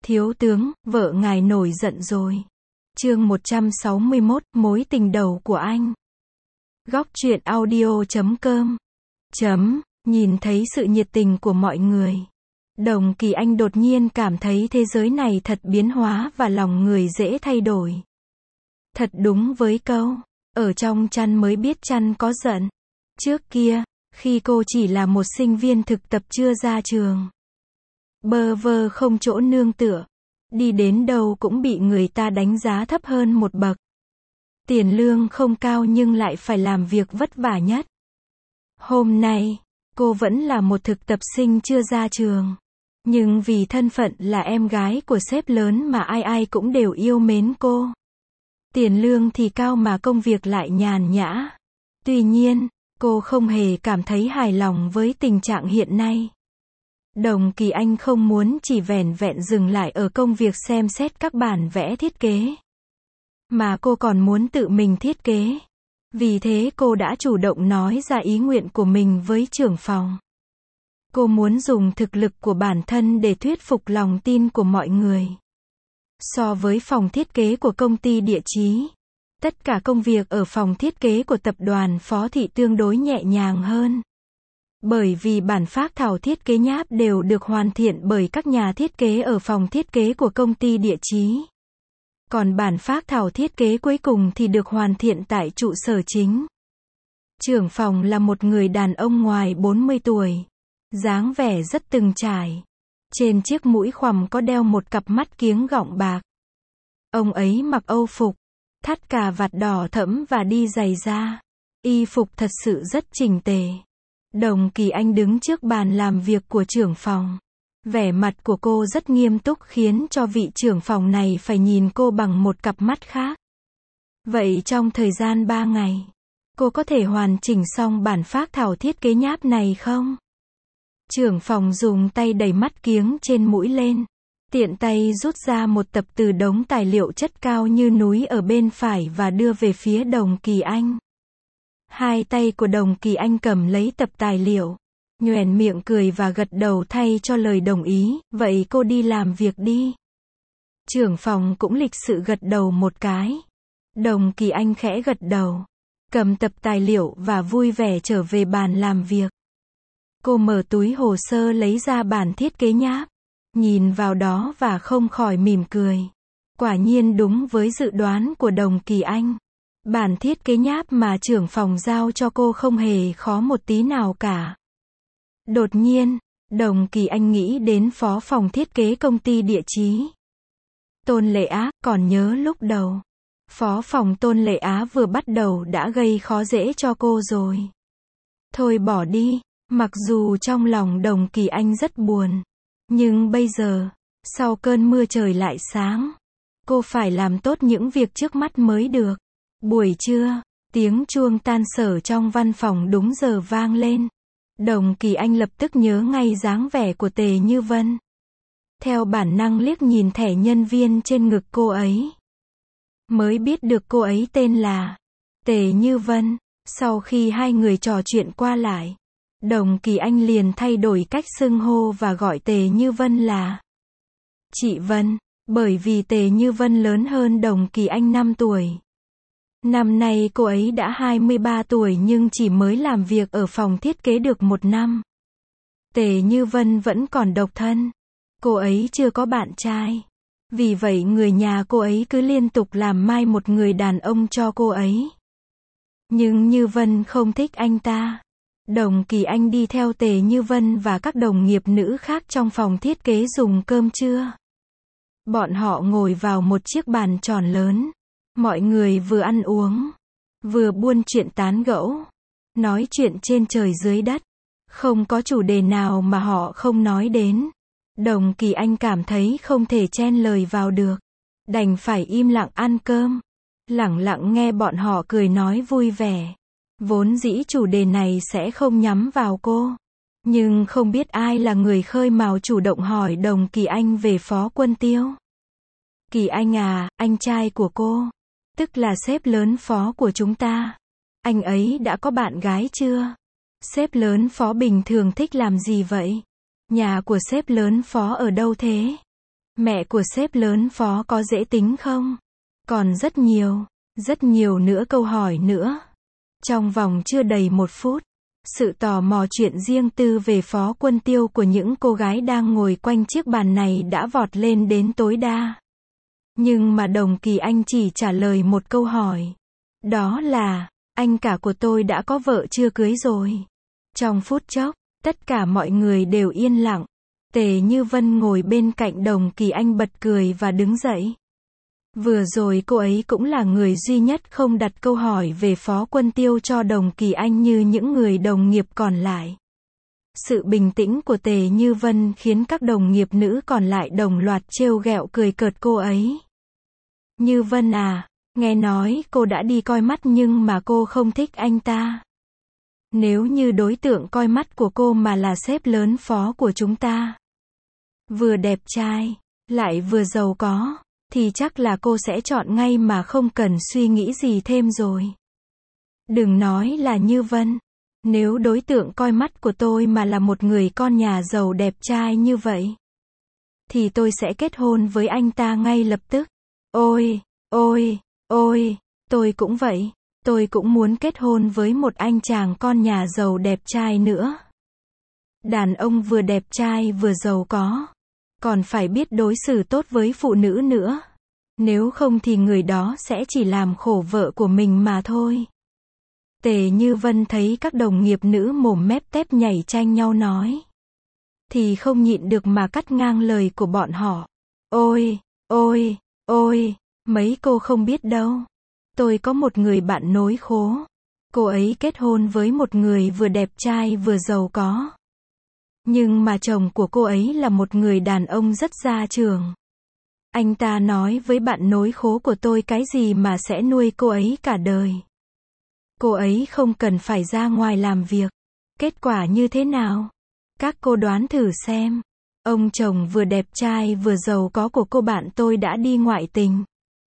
Thiếu tướng, vợ ngài nổi giận rồi. Chương 161, mối tình đầu của anh. Góc truyện audio.com. Nhìn thấy sự nhiệt tình của mọi người, Đồng Kỳ Anh đột nhiên cảm thấy thế giới này thật biến hóa và lòng người dễ thay đổi. Thật đúng với câu, ở trong chăn mới biết chăn có giận. Trước kia, khi cô chỉ là một sinh viên thực tập chưa ra trường, bơ vơ không chỗ nương tựa, đi đến đâu cũng bị người ta đánh giá thấp hơn một bậc. Tiền lương không cao nhưng lại phải làm việc vất vả nhất. Hôm nay, cô vẫn là một thực tập sinh chưa ra trường. Nhưng vì thân phận là em gái của sếp lớn mà ai ai cũng đều yêu mến cô. Tiền lương thì cao mà công việc lại nhàn nhã. Tuy nhiên, cô không hề cảm thấy hài lòng với tình trạng hiện nay. Đồng Kỳ Anh không muốn chỉ vẻn vẹn dừng lại ở công việc xem xét các bản vẽ thiết kế, mà cô còn muốn tự mình thiết kế. Vì thế cô đã chủ động nói ra ý nguyện của mình với trưởng phòng. Cô muốn dùng thực lực của bản thân để thuyết phục lòng tin của mọi người. So với phòng thiết kế của công ty địa chí, tất cả công việc ở phòng thiết kế của tập đoàn Phó Thị tương đối nhẹ nhàng hơn. Bởi vì bản phác thảo thiết kế nháp đều được hoàn thiện bởi các nhà thiết kế ở phòng thiết kế của công ty địa chí. Còn bản phác thảo thiết kế cuối cùng thì được hoàn thiện tại trụ sở chính. Trưởng phòng là một người đàn ông ngoài 40 tuổi. Dáng vẻ rất từng trải. Trên chiếc mũi khoằm có đeo một cặp mắt kiếng gọng bạc. Ông ấy mặc âu phục, thắt cà vạt đỏ thẫm và đi giày da. Y phục thật sự rất chỉnh tề. Đồng Kỳ Anh đứng trước bàn làm việc của trưởng phòng. Vẻ mặt của cô rất nghiêm túc khiến cho vị trưởng phòng này phải nhìn cô bằng một cặp mắt khác. Vậy trong thời gian 3 ngày, cô có thể hoàn chỉnh xong bản phác thảo thiết kế nháp này không? Trưởng phòng dùng tay đẩy mắt kiếng trên mũi lên. Tiện tay rút ra một tập từ đống tài liệu chất cao như núi ở bên phải và đưa về phía Đồng Kỳ Anh. Hai tay của Đồng Kỳ Anh cầm lấy tập tài liệu, nhoẻn miệng cười và gật đầu thay cho lời đồng ý. Vậy cô đi làm việc đi. Trưởng phòng cũng lịch sự gật đầu một cái. Đồng Kỳ Anh khẽ gật đầu, cầm tập tài liệu và vui vẻ trở về bàn làm việc. Cô mở túi hồ sơ lấy ra bản thiết kế nháp, nhìn vào đó và không khỏi mỉm cười. Quả nhiên đúng với dự đoán của Đồng Kỳ Anh. Bản thiết kế nháp mà trưởng phòng giao cho cô không hề khó một tí nào cả. Đột nhiên, Đồng Kỳ Anh nghĩ đến phó phòng thiết kế công ty địa chí, Tôn Lệ Á. Còn nhớ lúc đầu, phó phòng Tôn Lệ Á vừa bắt đầu đã gây khó dễ cho cô rồi. Thôi bỏ đi. Mặc dù trong lòng Đồng Kỳ Anh rất buồn, nhưng bây giờ, sau cơn mưa trời lại sáng, cô phải làm tốt những việc trước mắt mới được. Buổi trưa, tiếng chuông tan sở trong văn phòng đúng giờ vang lên. Đồng Kỳ Anh lập tức nhớ ngay dáng vẻ của Tề Như Vân. Theo bản năng liếc nhìn thẻ nhân viên trên ngực cô ấy, mới biết được cô ấy tên là Tề Như Vân. Sau khi hai người trò chuyện qua lại, Đồng Kỳ Anh liền thay đổi cách xưng hô và gọi Tề Như Vân là chị Vân, bởi vì Tề Như Vân lớn hơn Đồng Kỳ Anh 5 tuổi. Năm nay cô ấy đã 23 tuổi nhưng chỉ mới làm việc ở phòng thiết kế được 1 năm. Tề Như Vân vẫn còn độc thân. Cô ấy chưa có bạn trai. Vì vậy người nhà cô ấy cứ liên tục làm mai một người đàn ông cho cô ấy. Nhưng Như Vân không thích anh ta. Đồng Kỳ Anh đi theo Tề Như Vân và các đồng nghiệp nữ khác trong phòng thiết kế dùng cơm trưa. Bọn họ ngồi vào một chiếc bàn tròn lớn. Mọi người vừa ăn uống, vừa buôn chuyện tán gẫu, nói chuyện trên trời dưới đất. Không có chủ đề nào mà họ không nói đến. Đồng Kỳ Anh cảm thấy không thể chen lời vào được, đành phải im lặng ăn cơm, lẳng lặng nghe bọn họ cười nói vui vẻ. Vốn dĩ chủ đề này sẽ không nhắm vào cô, nhưng không biết ai là người khơi mào chủ động hỏi Đồng Kỳ Anh về Phó Quân Tiêu. Kỳ Anh à, anh trai của cô, tức là sếp lớn Phó của chúng ta, anh ấy đã có bạn gái chưa? Sếp lớn Phó bình thường thích làm gì vậy? Nhà của sếp lớn Phó ở đâu thế? Mẹ của sếp lớn Phó có dễ tính không? Còn rất nhiều nữa câu hỏi nữa. Trong vòng chưa đầy 1 phút, sự tò mò chuyện riêng tư về Phó Quân Tiêu của những cô gái đang ngồi quanh chiếc bàn này đã vọt lên đến tối đa. Nhưng mà Đồng Kỳ Anh chỉ trả lời một câu hỏi. Đó là, anh cả của tôi đã có vợ chưa cưới rồi. Trong phút chốc, tất cả mọi người đều yên lặng. Tề Như Vân ngồi bên cạnh Đồng Kỳ Anh bật cười và đứng dậy. Vừa rồi cô ấy cũng là người duy nhất không đặt câu hỏi về Phó Quân Tiêu cho Đồng Kỳ Anh như những người đồng nghiệp còn lại. Sự bình tĩnh của Tề Như Vân khiến các đồng nghiệp nữ còn lại đồng loạt trêu ghẹo cười cợt cô ấy. Như Vân à, nghe nói cô đã đi coi mắt nhưng mà cô không thích anh ta. Nếu như đối tượng coi mắt của cô mà là sếp lớn Phó của chúng ta, vừa đẹp trai, lại vừa giàu có, thì chắc là cô sẽ chọn ngay mà không cần suy nghĩ gì thêm rồi. Đừng nói là Như Vân. Nếu đối tượng coi mắt của tôi mà là một người con nhà giàu đẹp trai như vậy, thì tôi sẽ kết hôn với anh ta ngay lập tức. Ôi, tôi cũng vậy. Tôi cũng muốn kết hôn với một anh chàng con nhà giàu đẹp trai nữa. Đàn ông vừa đẹp trai vừa giàu có, còn phải biết đối xử tốt với phụ nữ nữa. Nếu không thì người đó sẽ chỉ làm khổ vợ của mình mà thôi. Tề Như Vân thấy các đồng nghiệp nữ mồm mép tép nhảy tranh nhau nói, thì không nhịn được mà cắt ngang lời của bọn họ. Ôi, mấy cô không biết đâu. Tôi có một người bạn nối khố. Cô ấy kết hôn với một người vừa đẹp trai vừa giàu có. Nhưng mà chồng của cô ấy là một người đàn ông rất gia trưởng. Anh ta nói với bạn nối khố của tôi cái gì mà sẽ nuôi cô ấy cả đời. Cô ấy không cần phải ra ngoài làm việc. Kết quả như thế nào? Các cô đoán thử xem. Ông chồng vừa đẹp trai vừa giàu có của cô bạn tôi đã đi ngoại tình.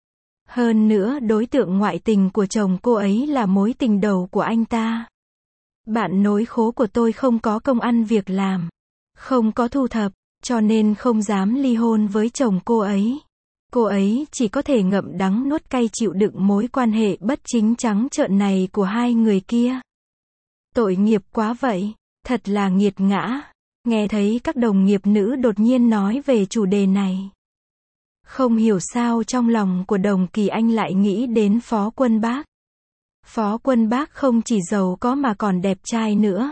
Hơn nữa đối tượng ngoại tình của chồng cô ấy là mối tình đầu của anh ta. Bạn nối khố của tôi không có công ăn việc làm, không có thu thập, cho nên không dám ly hôn với chồng cô ấy. Cô ấy chỉ có thể ngậm đắng nuốt cay chịu đựng mối quan hệ bất chính trắng trợn này của hai người kia. Tội nghiệp quá vậy, thật là nghiệt ngã. Nghe thấy các đồng nghiệp nữ đột nhiên nói về chủ đề này, không hiểu sao trong lòng của Đồng Kỳ Anh lại nghĩ đến Phó Quân Bác. Phó Quân Bác không chỉ giàu có mà còn đẹp trai nữa.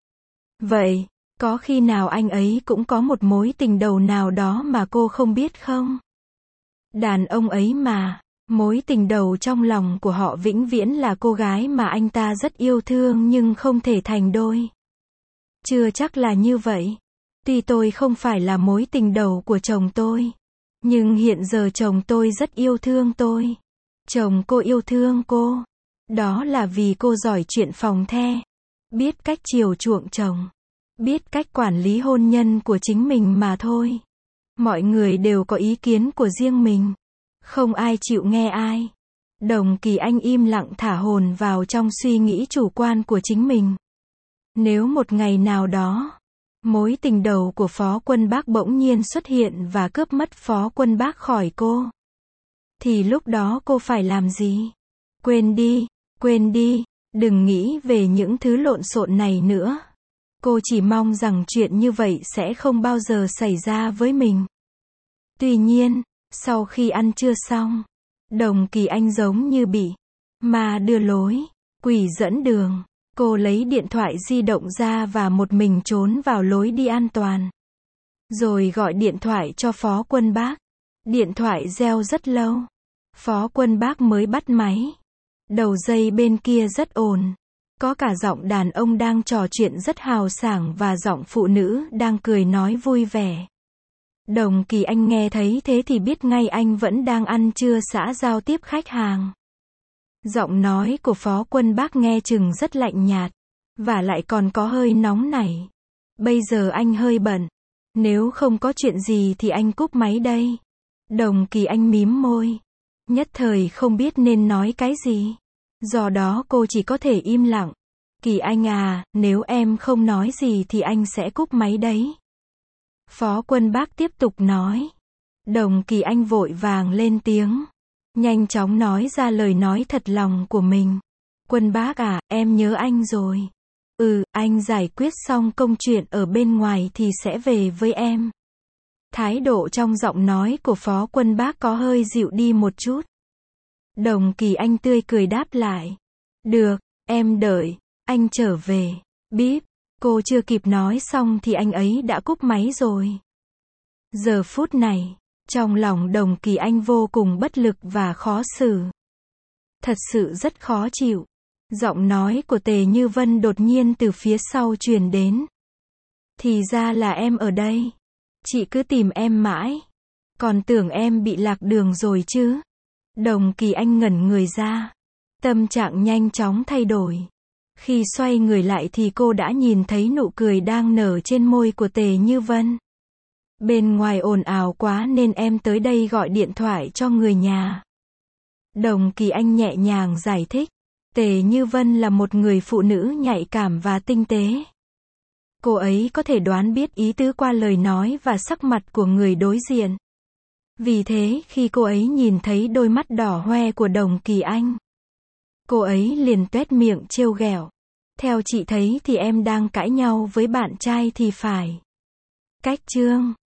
Vậy, có khi nào anh ấy cũng có một mối tình đầu nào đó mà cô không biết không? Đàn ông ấy mà, mối tình đầu trong lòng của họ vĩnh viễn là cô gái mà anh ta rất yêu thương nhưng không thể thành đôi. Chưa chắc là như vậy. Tuy tôi không phải là mối tình đầu của chồng tôi, nhưng hiện giờ chồng tôi rất yêu thương tôi. Chồng cô yêu thương cô, đó là vì cô giỏi chuyện phòng the, biết cách chiều chuộng chồng, biết cách quản lý hôn nhân của chính mình mà thôi. Mọi người đều có ý kiến của riêng mình, không ai chịu nghe ai. Đồng Kỳ Anh im lặng thả hồn vào trong suy nghĩ chủ quan của chính mình. Nếu một ngày nào đó, mối tình đầu của Phó Quân Bác bỗng nhiên xuất hiện và cướp mất Phó Quân Bác khỏi cô, thì lúc đó cô phải làm gì? Quên đi, đừng nghĩ về những thứ lộn xộn này nữa. Cô chỉ mong rằng chuyện như vậy sẽ không bao giờ xảy ra với mình. Tuy nhiên, sau khi ăn trưa xong, Đồng Kỳ Anh giống như bị ma đưa lối, quỷ dẫn đường. Cô lấy điện thoại di động ra và một mình trốn vào lối đi an toàn. Rồi gọi điện thoại cho Phó Quân Bác. Điện thoại reo rất lâu. Phó Quân Bác mới bắt máy. Đầu dây bên kia rất ồn. Có cả giọng đàn ông đang trò chuyện rất hào sảng và giọng phụ nữ đang cười nói vui vẻ. Đồng Kỳ Anh nghe thấy thế thì biết ngay anh vẫn đang ăn trưa xã giao tiếp khách hàng. Giọng nói của Phó Quân Bác nghe chừng rất lạnh nhạt, và lại còn có hơi nóng nảy. Bây giờ anh hơi bận. Nếu không có chuyện gì thì anh cúp máy đây. Đồng Kỳ Anh mím môi. Nhất thời không biết nên nói cái gì. Do đó cô chỉ có thể im lặng. Kỳ Anh à, nếu em không nói gì thì anh sẽ cúp máy đấy. Phó Quân Bác tiếp tục nói. Đồng Kỳ Anh vội vàng lên tiếng, nhanh chóng nói ra lời nói thật lòng của mình. Quân bác à, em nhớ anh rồi. Anh giải quyết xong công chuyện ở bên ngoài thì sẽ về với em. Thái độ trong giọng nói của Phó Quân bác có hơi dịu đi một chút. Đồng Kỳ Anh tươi cười đáp lại. Được, em đợi, anh trở về. Bíp, cô chưa kịp nói xong thì anh ấy đã cúp máy rồi. Giờ phút này, trong lòng Đồng Kỳ Anh vô cùng bất lực và khó xử. Thật sự rất khó chịu. Giọng nói của Tề Như Vân đột nhiên từ phía sau truyền đến. Thì ra là em ở đây. Chị cứ tìm em mãi. Còn tưởng em bị lạc đường rồi chứ. Đồng Kỳ Anh ngẩn người ra. Tâm trạng nhanh chóng thay đổi. Khi xoay người lại thì cô đã nhìn thấy nụ cười đang nở trên môi của Tề Như Vân. Bên ngoài ồn ào quá nên em tới đây gọi điện thoại cho người nhà. Đồng Kỳ Anh nhẹ nhàng giải thích. Tề Như Vân là một người phụ nữ nhạy cảm và tinh tế. Cô ấy có thể đoán biết ý tứ qua lời nói và sắc mặt của người đối diện. Vì thế khi cô ấy nhìn thấy đôi mắt đỏ hoe của Đồng Kỳ Anh, cô ấy liền tuét miệng trêu ghẹo. Theo chị thấy thì em đang cãi nhau với bạn trai thì phải. Cách chương